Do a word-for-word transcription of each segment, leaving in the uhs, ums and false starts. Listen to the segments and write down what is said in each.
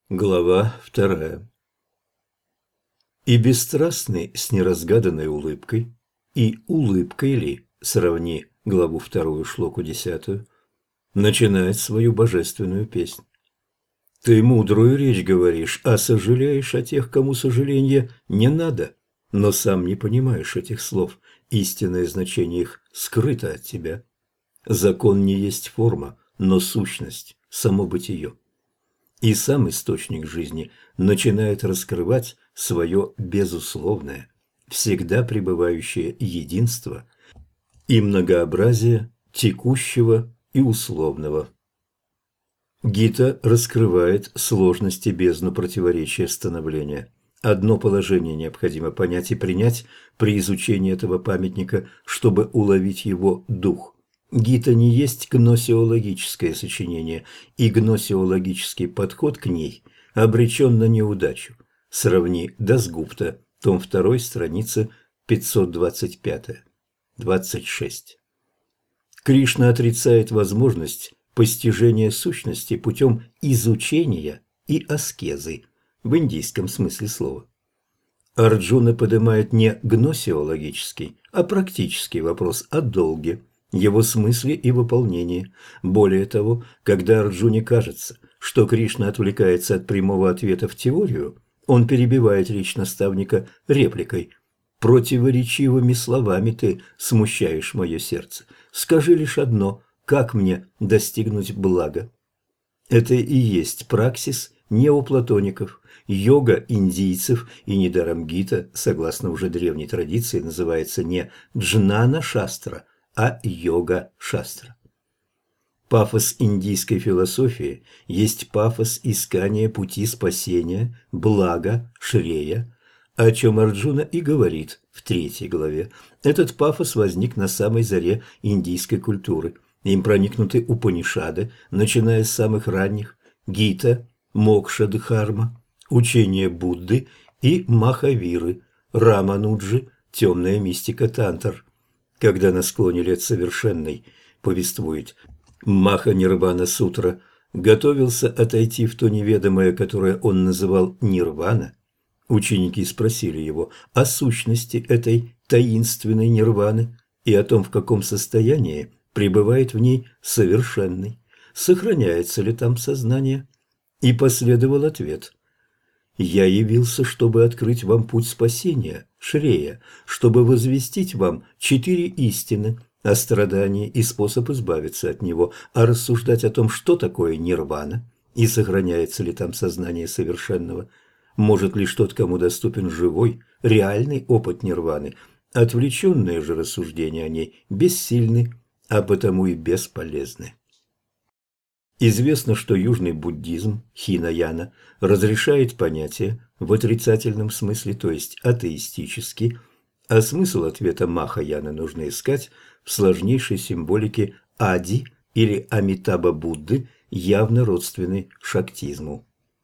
Глава вторая. И бесстрастный с неразгаданной улыбкой, и улыбкой ли, сравни главу вторую, шлоку десятую, начинает свою божественную песнь. Ты мудрую речь говоришь, а сожалеешь о тех, кому сожаления не надо, но сам не понимаешь этих слов, истинное значение их скрыто от тебя. Закон не есть форма, но сущность, само бытие. И сам источник жизни начинает раскрывать свое безусловное, всегда пребывающее единство и многообразие текущего и условного. Гита раскрывает сложности бездну противоречия становления. Одно положение необходимо понять и принять при изучении этого памятника, чтобы уловить его дух. Гита не есть гносеологическое сочинение, и гносеологический подход к ней обречен на неудачу. Сравни Дасгупта, том два, страница пятьсот двадцать пять двадцать шесть. Кришна отрицает возможность постижения сущности путем изучения и аскезы в индийском смысле слова. Арджуна поднимает не гносеологический, а практический вопрос о долге, его смысле и выполнении. Более того, когда Арджуне кажется, что Кришна отвлекается от прямого ответа в теорию, он перебивает речь наставника репликой: «Противоречивыми словами ты смущаешь мое сердце. Скажи лишь одно: как мне достигнуть блага?» Это и есть праксис неоплатоников, йога индийцев, и недаром Гита, согласно уже древней традиции, называется не джнана-шастра, а йога-шастра. Пафос индийской философии есть пафос искания пути спасения, блага, шрея, о чем Арджуна и говорит в третьей главе. Этот пафос возник на самой заре индийской культуры. Им проникнуты Упанишады, начиная с самых ранних: Гита, Мокша-дхарма, учение Будды и Махавиры, Рамануджи, темная мистика Тантр. Когда на склоне лет совершенной, повествует Маха-нирвана-сутра, готовился отойти в то неведомое, которое он называл нирвана, ученики спросили его о сущности этой таинственной нирваны и о том, в каком состоянии пребывает в ней совершенный, сохраняется ли там сознание. И последовал ответ: «Я явился, чтобы открыть вам путь спасения, Шрея, чтобы возвестить вам четыре истины о страдании и способ избавиться от него, а рассуждать о том, что такое нирвана и сохраняется ли там сознание совершенного, может лишь тот, кому доступен живой, реальный опыт нирваны. Отвлеченные же рассуждения о ней бессильны, а потому и бесполезны». Известно, что южный буддизм, хинаяна, разрешает понятие в отрицательном смысле, то есть атеистически, а смысл ответа Махаяны нужно искать в сложнейшей символике Ади или Амитаба Будды, явно родственной шактизму.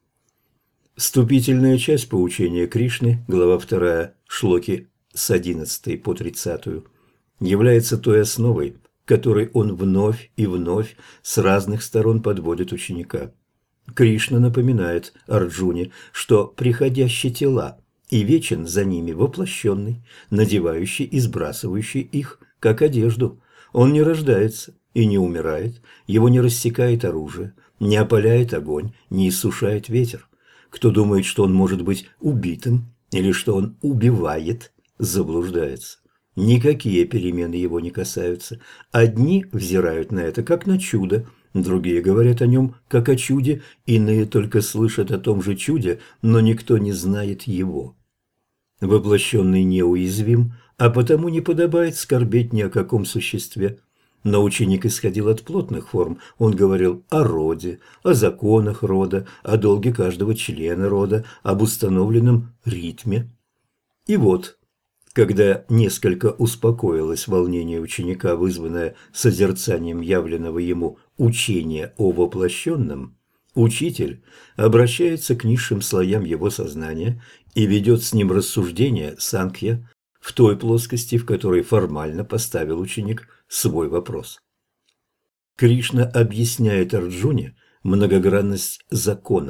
Вступительная часть поучения Кришны, глава вторая, шлоки с одиннадцатой по тридцатую, является той основой, которой он вновь и вновь с разных сторон подводит ученика. Кришна напоминает Арджуне, что приходящие тела и вечен за ними воплощенный, надевающий и сбрасывающий их, как одежду. Он не рождается и не умирает, его не рассекает оружие, не опаляет огонь, не иссушает ветер. Кто думает, что он может быть убитым или что он убивает, заблуждается. Никакие перемены его не касаются. Одни взирают на это как на чудо, другие говорят о нем как о чуде, иные только слышат о том же чуде, но никто не знает его. Воплощенный неуязвим, а потому не подобает скорбеть ни о каком существе. Но ученик исходил от плотных форм, он говорил о роде, о законах рода, о долге каждого члена рода, об установленном ритме. И вот, когда несколько успокоилось волнение ученика, вызванное созерцанием явленного ему учения о воплощенном, учитель обращается к низшим слоям его сознания и ведет с ним рассуждение санкья в той плоскости, в которой формально поставил ученик свой вопрос. Кришна объясняет Арджуне многогранность закона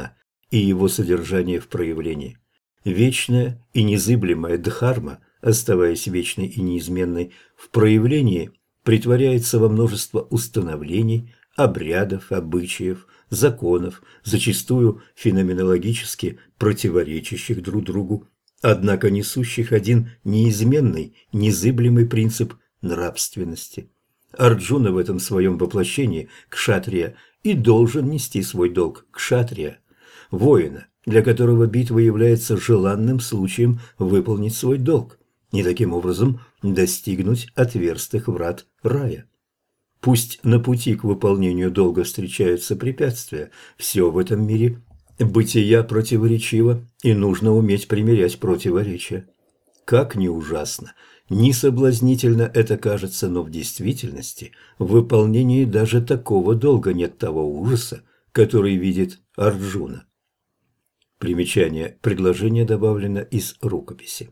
и его содержание в проявлении. Вечная и незыблемая дхарма, оставаясь вечной и неизменной, в проявлении притворяется во множество установлений, обрядов, обычаев, законов, зачастую феноменологически противоречащих друг другу, однако несущих один неизменный, незыблемый принцип нравственности. Арджуна в этом своем воплощении кшатрия и должен нести свой долг кшатрия, воина, для которого битва является желанным случаем выполнить свой долг и таким образом достигнуть отверстых врат рая. Пусть на пути к выполнению долга встречаются препятствия, все в этом мире бытия противоречиво, и нужно уметь примирять противоречия. Как ни ужасно, ни соблазнительно это кажется, но в действительности в выполнении даже такого долга нет того ужаса, который видит Арджуна. Примечание. Предложение добавлено из рукописи.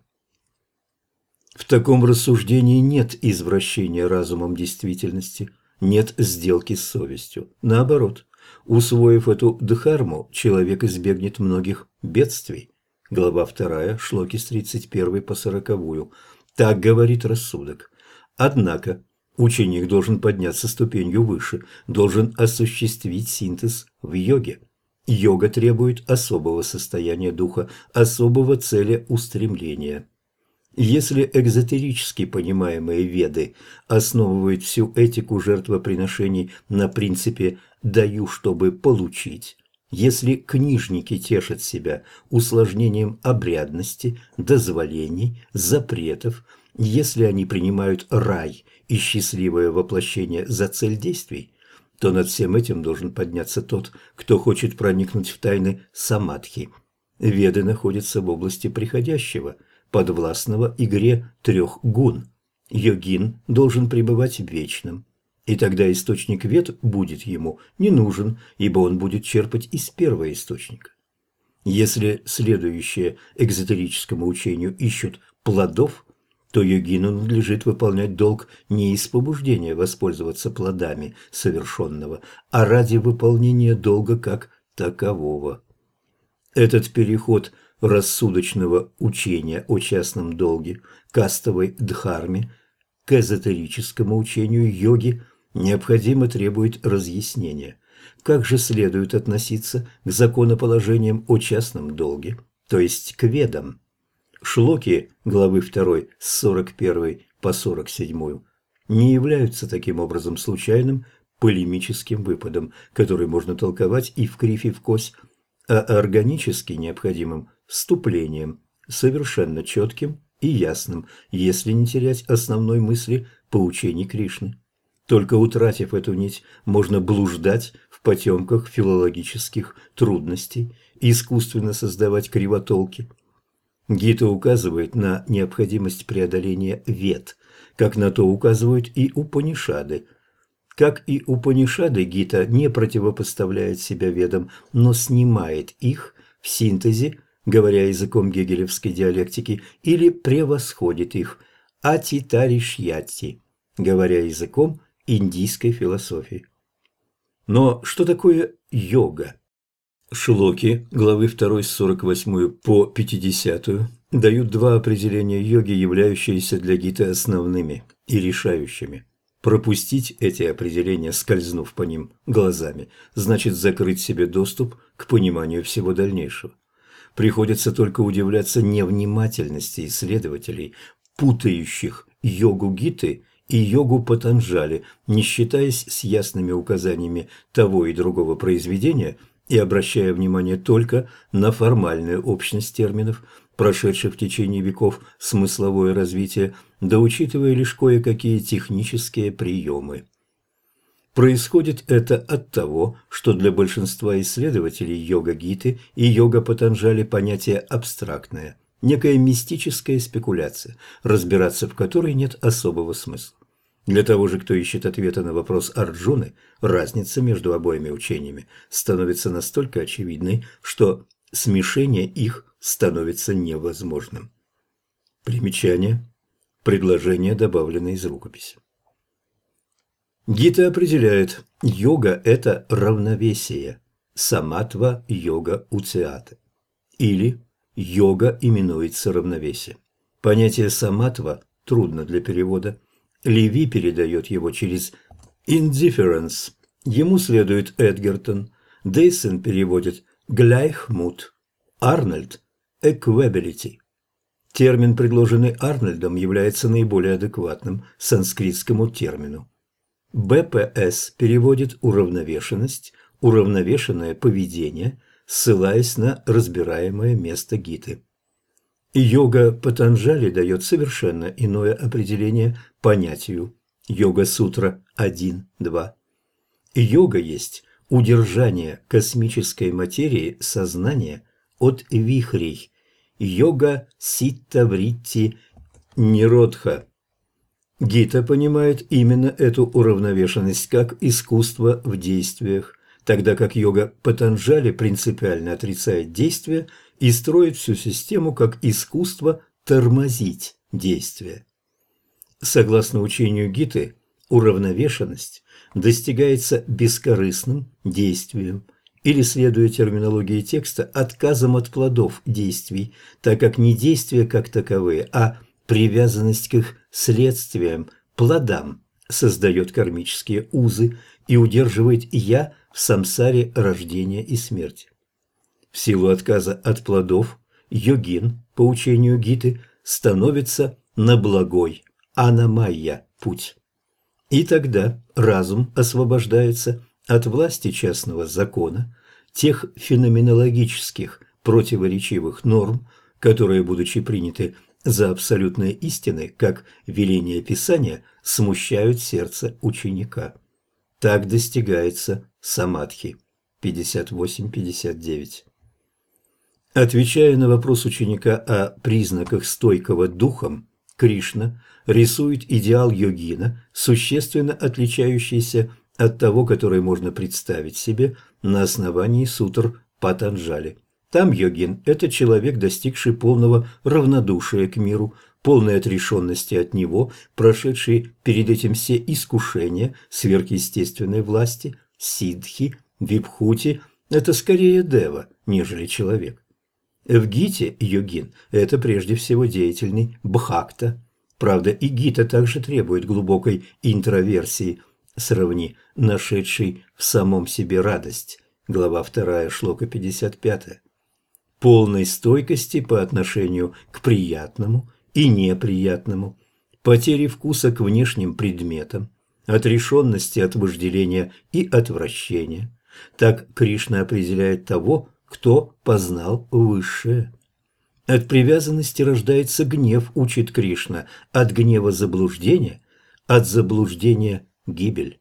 В таком рассуждении нет извращения разумом действительности, нет сделки с совестью. Наоборот, усвоив эту дхарму, человек избегнет многих бедствий. Глава вторая, шлоки с тридцать первой по сороковую. Так говорит рассудок. Однако ученик должен подняться ступенью выше, должен осуществить синтез в йоге. Йога требует особого состояния духа, особого целеустремления. Если экзотерически понимаемые веды основывают всю этику жертвоприношений на принципе «даю, чтобы получить», если книжники тешат себя усложнением обрядности, дозволений, запретов, если они принимают рай и счастливое воплощение за цель действий, то над всем этим должен подняться тот, кто хочет проникнуть в тайны самадхи. Веды находятся в области приходящего, подвластного игре трех гун. Йогин должен пребывать в вечном. И тогда источник вед будет ему не нужен, ибо он будет черпать из первого источника. Если следующие экзотерическому учению ищут плодов, то йогину надлежит выполнять долг не из побуждения воспользоваться плодами совершенного, а ради выполнения долга как такового. Этот переход рассудочного учения о частном долге, кастовой дхарме, к эзотерическому учению йоги необходимо требует разъяснения. Как же следует относиться к законоположениям о частном долге, то есть к ведам? Шлоки главы второй с сорок первой по сорок седьмую не являются таким образом случайным полемическим выпадом, который можно толковать и вкривь, и вкось, а органически необходимым вступлением, совершенно четким и ясным, если не терять основной мысли поучений Кришны. Только утратив эту нить, можно блуждать в потемках филологических трудностей и искусственно создавать кривотолки. Гита указывает на необходимость преодоления вед, как на то указывают и Упанишады. Как и Упанишады, Гита не противопоставляет себя ведам, но снимает их в синтезе, говоря языком гегелевской диалектики, или превосходит их, атитаришьяти, говоря языком индийской философии. Но что такое йога? Шлоки, главы второй с сорок восьмой по пятидесятую, дают два определения йоги, являющиеся для Гиты основными и решающими. Пропустить эти определения, скользнув по ним глазами, значит закрыть себе доступ к пониманию всего дальнейшего. Приходится только удивляться невнимательности исследователей, путающих йогу Гиты и йогу Патанджали, не считаясь с ясными указаниями того и другого произведения и обращая внимание только на формальную общность терминов, прошедших в течение веков смысловое развитие, да учитывая лишь кое-какие технические приемы. Происходит это от того, что для большинства исследователей йога Гиты и йога Патанджали понятие абстрактное, некая мистическая спекуляция, разбираться в которой нет особого смысла. Для того же, кто ищет ответа на вопрос Арджуны, разница между обоими учениями становится настолько очевидной, что смешение их становится невозможным. Примечание. Предложение добавлено из рукописи. Гита определяет, йога – это равновесие. саматва-йога уциата. Или йога именуется равновесие. Понятие саматва трудно для перевода. Леви передает его через indifference. Ему следует Эдгертон. Дейсон переводит gleichmut. Арнольд – equability. Термин, предложенный Арнольдом, является наиболее адекватным санскритскому термину. бэ пэ эс переводит уравновешенность, уравновешенное поведение, ссылаясь на разбираемое место Гиты. Йога Патанджали дает совершенно иное определение понятию. Йога-сутра один два. Йога есть удержание космической материи сознания от вихрей. Йога ситта-вритти ниродха. Гита понимает именно эту уравновешенность как искусство в действиях, тогда как йога Патанджали принципиально отрицает действия и строит всю систему как искусство тормозить действия. Согласно учению Гиты, уравновешенность достигается бескорыстным действием, или, следуя терминологии текста, отказом от плодов действий, так как не действия как таковые, а привязанность к их следствиям, плодам, создает кармические узы и удерживает «я» в самсаре рождения и смерти. В силу отказа от плодов йогин, по учению Гиты, становится на благой анамайя путь. И тогда разум освобождается от власти частного закона, тех феноменологических противоречивых норм, которые, будучи приняты за абсолютные истины, как веление Писания, смущают сердце ученика. Так достигается самадхи. пятьдесят восемь пятьдесят девять. Отвечая на вопрос ученика о признаках стойкого духом, Кришна рисует идеал йогина, существенно отличающийся от того, который можно представить себе на основании сутр Патанджали. Там йогин – это человек, достигший полного равнодушия к миру, полной отрешенности от него, прошедший перед этим все искушения сверхъестественной власти, сиддхи, вибхути – это скорее дева, нежели человек. В Гите йогин – это прежде всего деятельный бхакта. Правда, и Гита также требует глубокой интроверсии, сравни «нашедший в самом себе радость», глава вторая, шлока пятьдесят пять, полной стойкости по отношению к приятному и неприятному, потери вкуса к внешним предметам, отрешенности от вожделения и отвращения. Так Кришна определяет того, кто познал высшее. От привязанности рождается гнев, учит Кришна, от гнева заблуждение, от заблуждения гибель.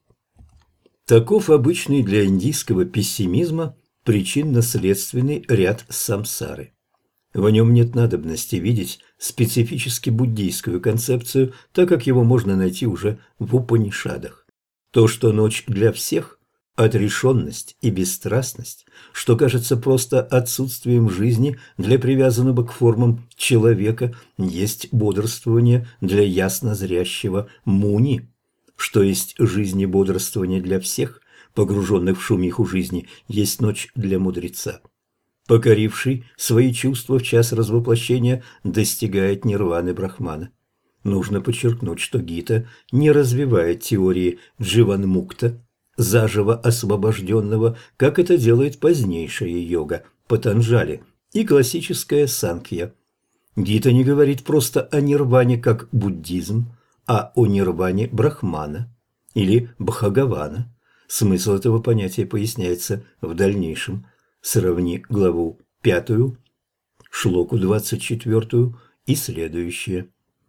Таков обычный для индийского пессимизма причинно-следственный ряд самсары. В нем нет надобности видеть специфически буддийскую концепцию, так как его можно найти уже в Упанишадах. То, что ночь для всех – отрешенность и бесстрастность, что кажется просто отсутствием жизни для привязанного к формам человека, есть бодрствование для ясно зрящего муни, что есть жизнь и бодрствование для всех, погруженных в шумиху жизни, есть ночь для мудреца. Покоривший свои чувства в час развоплощения достигает нирваны Брахмана. Нужно подчеркнуть, что Гита не развивает теории дживанмукта, заживо освобожденного, как это делает позднейшая йога Патанджали и классическая Санкья. Гита не говорит просто о нирване как буддизм, а о нирване Брахмана или Бхагавана. Смысл этого понятия поясняется в дальнейшем. Сравни главу пятую, шлоку двадцать четвертую и следующее.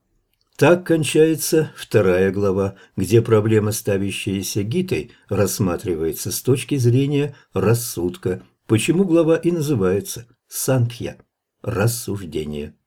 Так кончается вторая глава, где проблема, ставящаяся Гитой, рассматривается с точки зрения рассудка, почему глава и называется «Санкья» – рассуждение.